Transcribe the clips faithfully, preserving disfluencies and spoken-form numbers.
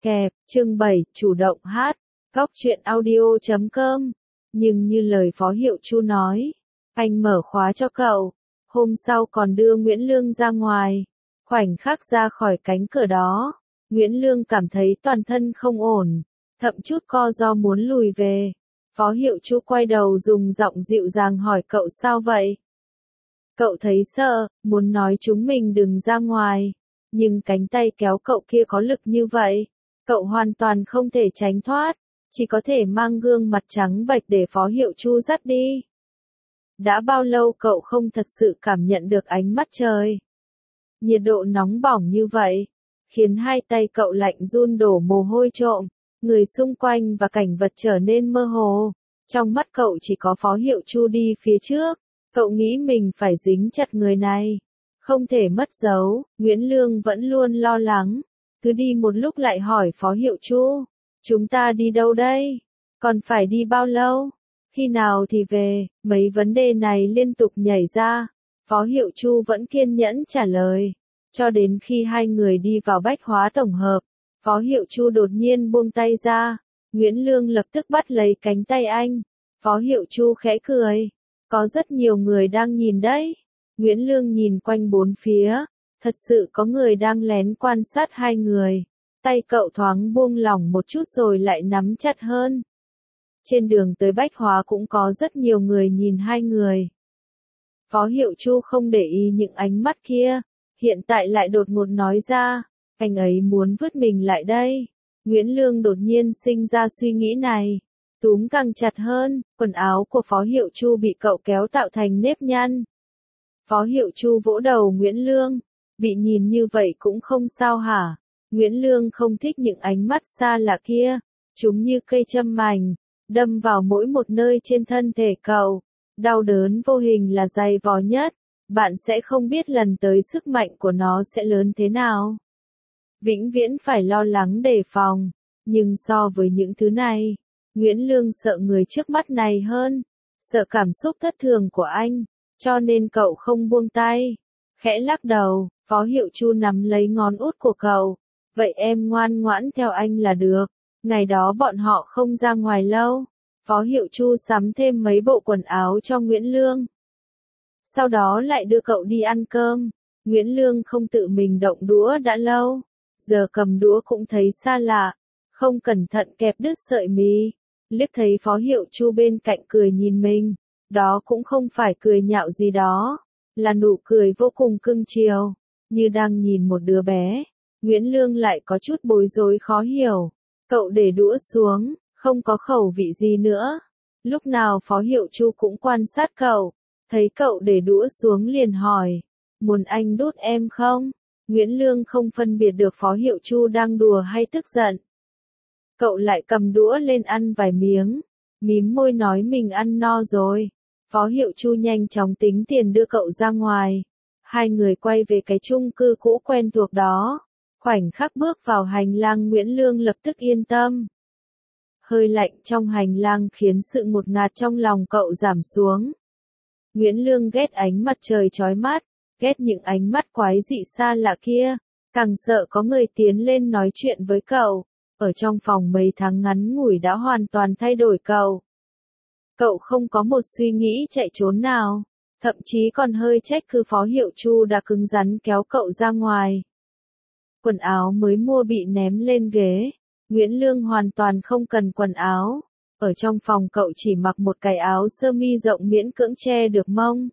Kẹp, chương bảy, chủ động hát, góc truyện audio chấm com. Nhưng như lời Phó Hiệu Chu nói, anh mở khóa cho cậu, hôm sau còn đưa Nguyễn Lương ra ngoài. Khoảnh khắc ra khỏi cánh cửa đó, Nguyễn Lương cảm thấy toàn thân không ổn, thậm chút co ro muốn lùi về. Phó Hiệu Chu quay đầu dùng giọng dịu dàng hỏi cậu sao vậy? Cậu thấy sợ, muốn nói chúng mình đừng ra ngoài, nhưng cánh tay kéo cậu kia có lực như vậy, cậu hoàn toàn không thể tránh thoát, chỉ có thể mang gương mặt trắng bệch để Phó Hiệu Chu dắt đi. Đã bao lâu cậu không thật sự cảm nhận được ánh mắt trời? Nhiệt độ nóng bỏng như vậy, khiến hai tay cậu lạnh run đổ mồ hôi trộm, người xung quanh và cảnh vật trở nên mơ hồ. Trong mắt cậu chỉ có Phó Hiệu Chu đi phía trước, cậu nghĩ mình phải dính chặt người này, không thể mất dấu. Nguyễn Lương vẫn luôn lo lắng, cứ đi một lúc lại hỏi Phó Hiệu Chu, chúng ta đi đâu đây? Còn phải đi bao lâu? Khi nào thì về? Mấy vấn đề này liên tục nhảy ra, Phó Hiệu Chu vẫn kiên nhẫn trả lời, cho đến khi hai người đi vào bách hóa tổng hợp, Phó Hiệu Chu đột nhiên buông tay ra, Nguyễn Lương lập tức bắt lấy cánh tay anh. Phó Hiệu Chu khẽ cười, có rất nhiều người đang nhìn đấy. Nguyễn Lương nhìn quanh bốn phía, thật sự có người đang lén quan sát hai người. Tay cậu thoáng buông lỏng một chút rồi lại nắm chặt hơn. Trên đường tới Bách Hóa cũng có rất nhiều người nhìn hai người. Phó Hiệu Chu không để ý những ánh mắt kia, hiện tại lại đột ngột nói ra, anh ấy muốn vứt mình lại đây. Nguyễn Lương đột nhiên sinh ra suy nghĩ này, túm càng chặt hơn, quần áo của Phó Hiệu Chu bị cậu kéo tạo thành nếp nhăn. Phó Hiệu Chu vỗ đầu Nguyễn Lương, bị nhìn như vậy cũng không sao hả? Nguyễn Lương không thích những ánh mắt xa lạ kia, chúng như cây châm mảnh, đâm vào mỗi một nơi trên thân thể cậu. Đau đớn vô hình là dày vò nhất, bạn sẽ không biết lần tới sức mạnh của nó sẽ lớn thế nào. Vĩnh viễn phải lo lắng đề phòng, nhưng so với những thứ này, Nguyễn Lương sợ người trước mắt này hơn, sợ cảm xúc thất thường của anh, cho nên cậu không buông tay. Khẽ lắc đầu, Phó Hiệu Chu nắm lấy ngón út của cậu, vậy em ngoan ngoãn theo anh là được. Ngày đó bọn họ không ra ngoài lâu, Phó Hiệu Chu sắm thêm mấy bộ quần áo cho Nguyễn Lương. Sau đó lại đưa cậu đi ăn cơm. Nguyễn Lương không tự mình động đũa đã lâu, giờ cầm đũa cũng thấy xa lạ, không cẩn thận kẹp đứt sợi mì. Liếc thấy Phó Hiệu Chu bên cạnh cười nhìn mình, đó cũng không phải cười nhạo gì đó, là nụ cười vô cùng cưng chiều, như đang nhìn một đứa bé. Nguyễn Lương lại có chút bối rối khó hiểu, cậu để đũa xuống, không có khẩu vị gì nữa. Lúc nào Phó Hiệu Chu cũng quan sát cậu, thấy cậu để đũa xuống liền hỏi, muốn anh đút em không? Nguyễn Lương không phân biệt được Phó Hiệu Chu đang đùa hay tức giận. Cậu lại cầm đũa lên ăn vài miếng, mím môi nói mình ăn no rồi. Phó Hiệu Chu nhanh chóng tính tiền đưa cậu ra ngoài. Hai người quay về cái chung cư cũ quen thuộc đó. Khoảnh khắc bước vào hành lang Nguyễn Lương lập tức yên tâm. Hơi lạnh trong hành lang khiến sự ngột ngạt trong lòng cậu giảm xuống. Nguyễn Lương ghét ánh mặt trời chói mắt, ghét những ánh mắt quái dị xa lạ kia, càng sợ có người tiến lên nói chuyện với cậu. Ở trong phòng mấy tháng ngắn ngủi đã hoàn toàn thay đổi cậu. Cậu không có một suy nghĩ chạy trốn nào, thậm chí còn hơi trách cứ Phó Hiệu Chu đã cứng rắn kéo cậu ra ngoài. Quần áo mới mua bị ném lên ghế, Nguyễn Lương hoàn toàn không cần quần áo. Ở trong phòng cậu chỉ mặc một cái áo sơ mi rộng miễn cưỡng che được mông.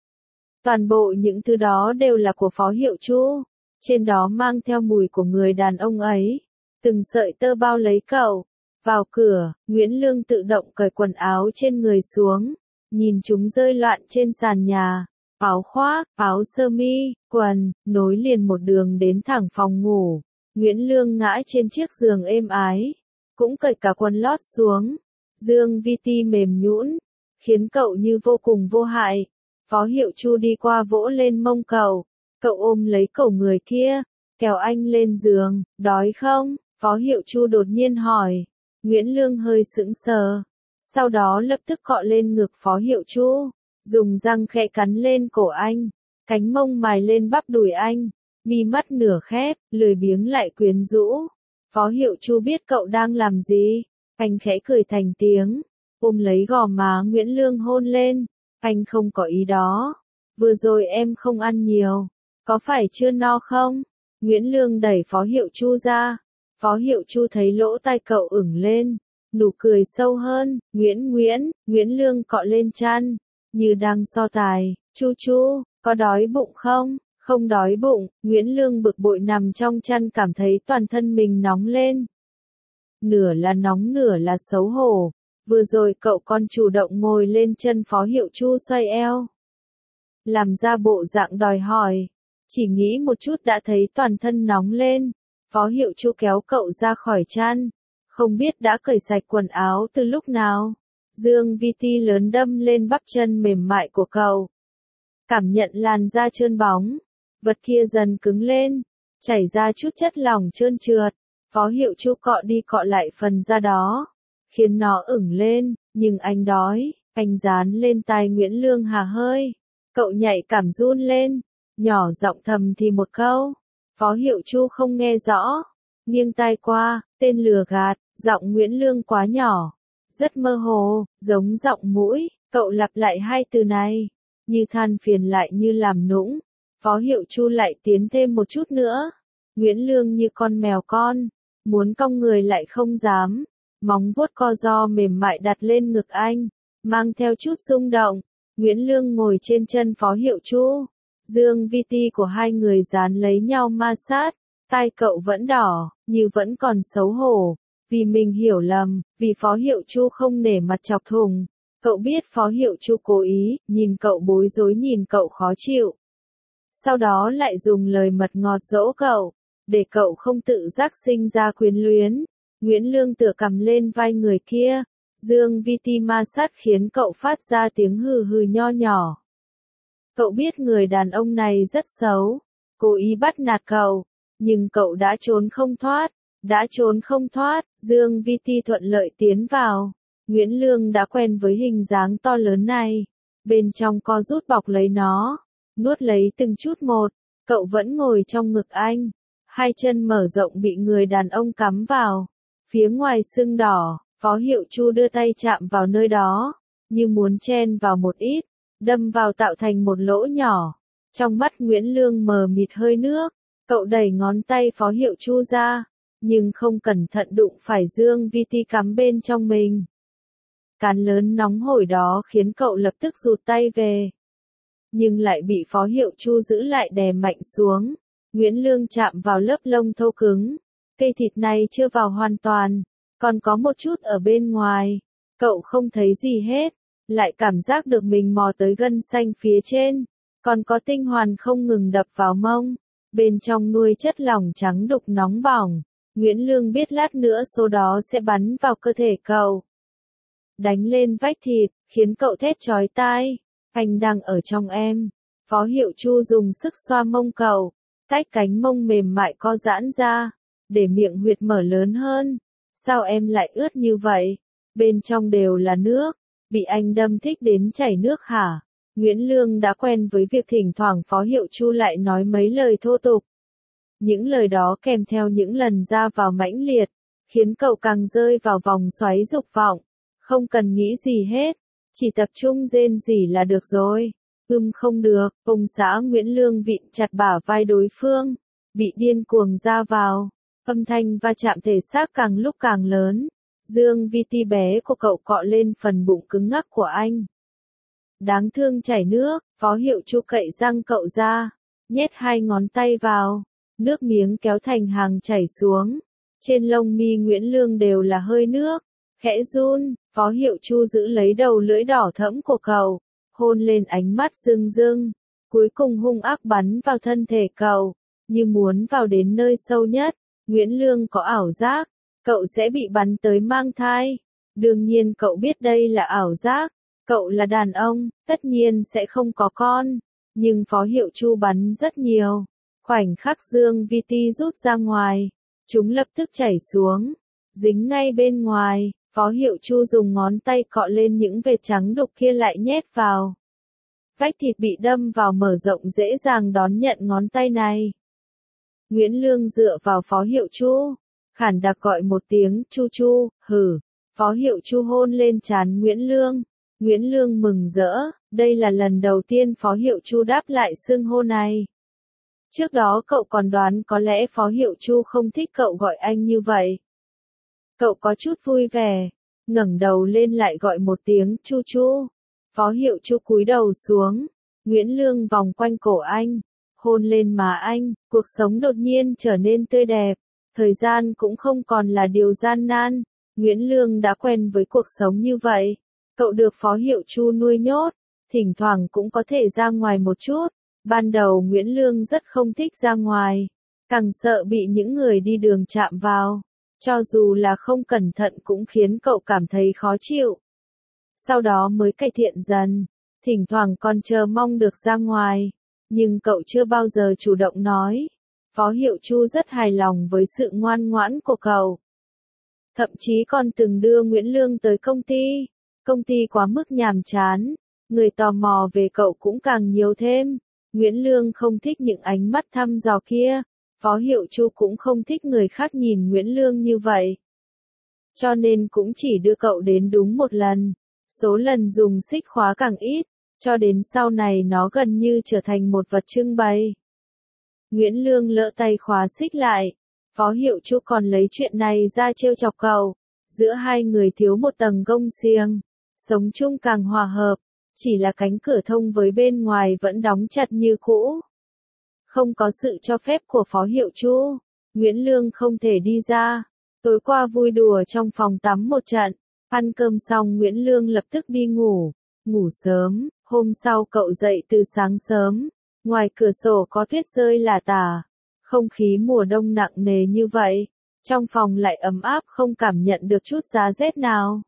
Toàn bộ những thứ đó đều là của Phó Hiệu Chu, trên đó mang theo mùi của người đàn ông ấy. Từng sợi tơ bao lấy cậu. Vào cửa, Nguyễn Lương tự động cởi quần áo trên người xuống, nhìn chúng rơi loạn trên sàn nhà. Áo khoác, áo sơ mi, quần, nối liền một đường đến thẳng phòng ngủ. Nguyễn Lương ngã trên chiếc giường êm ái, cũng cởi cả quần lót xuống. Dương vi ti mềm nhũn, khiến cậu như vô cùng vô hại. Phó Hiệu Chu đi qua vỗ lên mông cậu, cậu ôm lấy cổ người kia, kéo anh lên giường. Đói không? Phó Hiệu Chu đột nhiên hỏi. Nguyễn Lương hơi sững sờ, sau đó lập tức cọ lên ngực Phó Hiệu Chu, dùng răng khẽ cắn lên cổ anh, cánh mông mài lên bắp đùi anh, mi mắt nửa khép, lười biếng lại quyến rũ. Phó Hiệu Chu biết cậu đang làm gì, anh khẽ cười thành tiếng, ôm lấy gò má Nguyễn Lương hôn lên, anh không có ý đó, vừa rồi em không ăn nhiều, có phải chưa no không? Nguyễn Lương đẩy Phó Hiệu Chu ra, Phó Hiệu Chu thấy lỗ tai cậu ửng lên, nụ cười sâu hơn, Nguyễn Nguyễn, Nguyễn Lương cọ lên chăn, như đang so tài, Chu Chu, có đói bụng không? Không đói bụng, Nguyễn Lương bực bội nằm trong chăn cảm thấy toàn thân mình nóng lên. Nửa là nóng nửa là xấu hổ, vừa rồi cậu còn chủ động ngồi lên chân Phó Hiệu Chu xoay eo. Làm ra bộ dạng đòi hỏi, chỉ nghĩ một chút đã thấy toàn thân nóng lên, Phó Hiệu Chu kéo cậu ra khỏi chăn, không biết đã cởi sạch quần áo từ lúc nào. Dương vi ti lớn đâm lên bắp chân mềm mại của cậu. Cảm nhận làn da trơn bóng, vật kia dần cứng lên, chảy ra chút chất lỏng trơn trượt, Phó Hiệu Chu cọ đi cọ lại phần da đó, khiến nó ửng lên, nhưng anh đói, anh dán lên tai Nguyễn Lương hà hơi, cậu nhạy cảm run lên, nhỏ giọng thầm thì một câu, Phó Hiệu Chu không nghe rõ, nghiêng tai qua, tên lừa gạt, giọng Nguyễn Lương quá nhỏ, rất mơ hồ, giống giọng mũi, cậu lặp lại hai từ này, như than phiền lại như làm nũng. Phó Hiệu Chu lại tiến thêm một chút nữa. Nguyễn Lương như con mèo con, muốn cong người lại không dám. Móng vuốt co ro mềm mại đặt lên ngực anh, mang theo chút rung động. Nguyễn Lương ngồi trên chân Phó Hiệu Chu. Dương vi ti của hai người dán lấy nhau ma sát. Tai cậu vẫn đỏ, như vẫn còn xấu hổ. Vì mình hiểu lầm, vì Phó Hiệu Chu không nể mặt chọc thùng. Cậu biết Phó Hiệu Chu cố ý, nhìn cậu bối rối nhìn cậu khó chịu. Sau đó lại dùng lời mật ngọt dỗ cậu, để cậu không tự giác sinh ra quyến luyến. Nguyễn Lương tựa cầm lên vai người kia, Dương vi ti ma sát khiến cậu phát ra tiếng hừ hừ nho nhỏ. Cậu biết người đàn ông này rất xấu, cố ý bắt nạt cậu, nhưng cậu đã trốn không thoát, đã trốn không thoát, Dương vi ti thuận lợi tiến vào. Nguyễn Lương đã quen với hình dáng to lớn này, bên trong co rút bọc lấy nó. Nuốt lấy từng chút một, cậu vẫn ngồi trong ngực anh, hai chân mở rộng bị người đàn ông cắm vào, phía ngoài sưng đỏ, Phó Hiệu Chu đưa tay chạm vào nơi đó, như muốn chen vào một ít, đâm vào tạo thành một lỗ nhỏ, trong mắt Nguyễn Lương mờ mịt hơi nước, cậu đẩy ngón tay Phó Hiệu Chu ra, nhưng không cẩn thận đụng phải Dương vi ti cắm bên trong mình. Cán lớn nóng hổi đó khiến cậu lập tức rụt tay về. Nhưng lại bị Phó Hiệu Chu giữ lại đè mạnh xuống. Nguyễn Lương chạm vào lớp lông thô cứng. Cây thịt này chưa vào hoàn toàn, còn có một chút ở bên ngoài. Cậu không thấy gì hết, lại cảm giác được mình mò tới gân xanh phía trên. Còn có tinh hoàn không ngừng đập vào mông. Bên trong nuôi chất lỏng trắng đục nóng bỏng. Nguyễn Lương biết lát nữa số đó sẽ bắn vào cơ thể cậu. Đánh lên vách thịt, khiến cậu thét chói tai. Anh đang ở trong em. Phó Hiệu Chu dùng sức xoa mông cậu, tách cánh mông mềm mại co giãn ra, để miệng huyệt mở lớn hơn. Sao em lại ướt như vậy? Bên trong đều là nước, bị anh đâm thích đến chảy nước hả? Nguyễn Lương đã quen với việc thỉnh thoảng Phó Hiệu Chu lại nói mấy lời thô tục. Những lời đó kèm theo những lần ra vào mãnh liệt, khiến cậu càng rơi vào vòng xoáy dục vọng, không cần nghĩ gì hết. Chỉ tập trung rên rỉ là được rồi. Ưm không được, ông xã Nguyễn Lương vịn chặt bả vai đối phương, bị điên cuồng ra vào, âm thanh va chạm thể xác càng lúc càng lớn. Dương vi ti bé của cậu cọ lên phần bụng cứng ngắc của anh. Đáng thương chảy nước, Phó Hiệu Chu cậy răng cậu ra, nhét hai ngón tay vào, nước miếng kéo thành hàng chảy xuống. Trên lông mi Nguyễn Lương đều là hơi nước, khẽ run. Phó Hiệu Chu giữ lấy đầu lưỡi đỏ thẫm của cậu, hôn lên ánh mắt rưng rưng, cuối cùng hung ác bắn vào thân thể cậu, như muốn vào đến nơi sâu nhất. Nguyễn Lương có ảo giác, cậu sẽ bị bắn tới mang thai. Đương nhiên cậu biết đây là ảo giác, cậu là đàn ông, tất nhiên sẽ không có con. Nhưng Phó Hiệu Chu bắn rất nhiều. Khoảnh khắc Dương vi ti rút ra ngoài, chúng lập tức chảy xuống, dính ngay bên ngoài. Phó Hiệu Chu dùng ngón tay cọ lên những vệt trắng đục kia lại nhét vào. Vách thịt bị đâm vào mở rộng dễ dàng đón nhận ngón tay này. Nguyễn Lương dựa vào Phó Hiệu Chu, khản đặc gọi một tiếng, Chu Chu, hử. Phó Hiệu Chu hôn lên trán Nguyễn Lương. Nguyễn Lương mừng rỡ, đây là lần đầu tiên Phó Hiệu Chu đáp lại xưng hô này. Trước đó cậu còn đoán có lẽ Phó Hiệu Chu không thích cậu gọi anh như vậy. Cậu có chút vui vẻ, ngẩng đầu lên lại gọi một tiếng, Chu Chu. Phó Hiệu Chu cúi đầu xuống, Nguyễn Lương vòng quanh cổ anh, hôn lên má anh, cuộc sống đột nhiên trở nên tươi đẹp, thời gian cũng không còn là điều gian nan, Nguyễn Lương đã quen với cuộc sống như vậy. Cậu được Phó Hiệu Chu nuôi nhốt, thỉnh thoảng cũng có thể ra ngoài một chút. Ban đầu Nguyễn Lương rất không thích ra ngoài, càng sợ bị những người đi đường chạm vào. Cho dù là không cẩn thận cũng khiến cậu cảm thấy khó chịu. Sau đó mới cải thiện dần, thỉnh thoảng còn chờ mong được ra ngoài, nhưng cậu chưa bao giờ chủ động nói. Phó Hiệu Chu rất hài lòng với sự ngoan ngoãn của cậu. Thậm chí còn từng đưa Nguyễn Lương tới công ty. Công ty quá mức nhàm chán, người tò mò về cậu cũng càng nhiều thêm. Nguyễn Lương không thích những ánh mắt thăm dò kia. Phó Hiệu Chu cũng không thích người khác nhìn Nguyễn Lương như vậy. Cho nên cũng chỉ đưa cậu đến đúng một lần. Số lần dùng xích khóa càng ít, cho đến sau này nó gần như trở thành một vật trưng bày. Nguyễn Lương lỡ tay khóa xích lại. Phó Hiệu Chu còn lấy chuyện này ra trêu chọc cậu. Giữa hai người thiếu một tầng gông xiềng. Sống chung càng hòa hợp. Chỉ là cánh cửa thông với bên ngoài vẫn đóng chặt như cũ. Không có sự cho phép của Phó Hiệu Chu, Nguyễn Lương không thể đi ra. Tối qua vui đùa trong phòng tắm một trận. Ăn cơm xong Nguyễn Lương lập tức đi ngủ. Ngủ sớm, hôm sau cậu dậy từ sáng sớm. Ngoài cửa sổ có tuyết rơi lả tả. Không khí mùa đông nặng nề như vậy. Trong phòng lại ấm áp không cảm nhận được chút giá rét nào.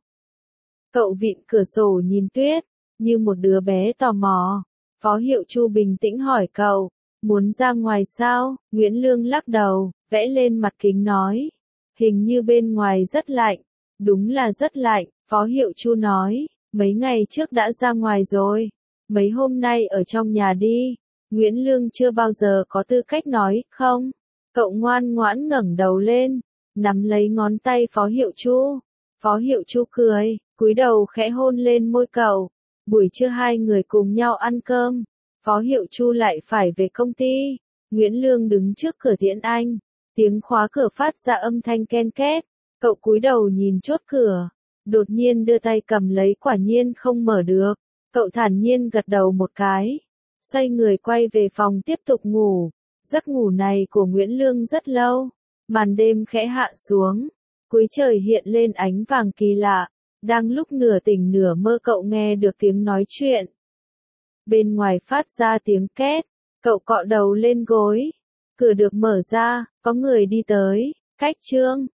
Cậu vịn cửa sổ nhìn tuyết, như một đứa bé tò mò. Phó Hiệu Chu bình tĩnh hỏi cậu, muốn ra ngoài sao? Nguyễn Lương lắc đầu, vẽ lên mặt kính nói. Hình như bên ngoài rất lạnh. Đúng là rất lạnh, Phó Hiệu Chu nói. Mấy ngày trước đã ra ngoài rồi. Mấy hôm nay ở trong nhà đi. Nguyễn Lương chưa bao giờ có tư cách nói, không. Cậu ngoan ngoãn ngẩng đầu lên, nắm lấy ngón tay Phó Hiệu Chu. Phó Hiệu Chu cười, cúi đầu khẽ hôn lên môi cậu. Buổi trưa hai người cùng nhau ăn cơm. Phó Hiệu Chu lại phải về công ty. Nguyễn Lương đứng trước cửa tiễn anh. Tiếng khóa cửa phát ra âm thanh ken két. Cậu cúi đầu nhìn chốt cửa. Đột nhiên đưa tay cầm lấy, quả nhiên không mở được. Cậu thản nhiên gật đầu một cái. Xoay người quay về phòng tiếp tục ngủ. Giấc ngủ này của Nguyễn Lương rất lâu. Màn đêm khẽ hạ xuống. Cuối trời hiện lên ánh vàng kỳ lạ. Đang lúc nửa tỉnh nửa mơ cậu nghe được tiếng nói chuyện. Bên ngoài phát ra tiếng két. Cậu cọ đầu lên gối. Cửa được mở ra, có người đi tới. Cách Trương.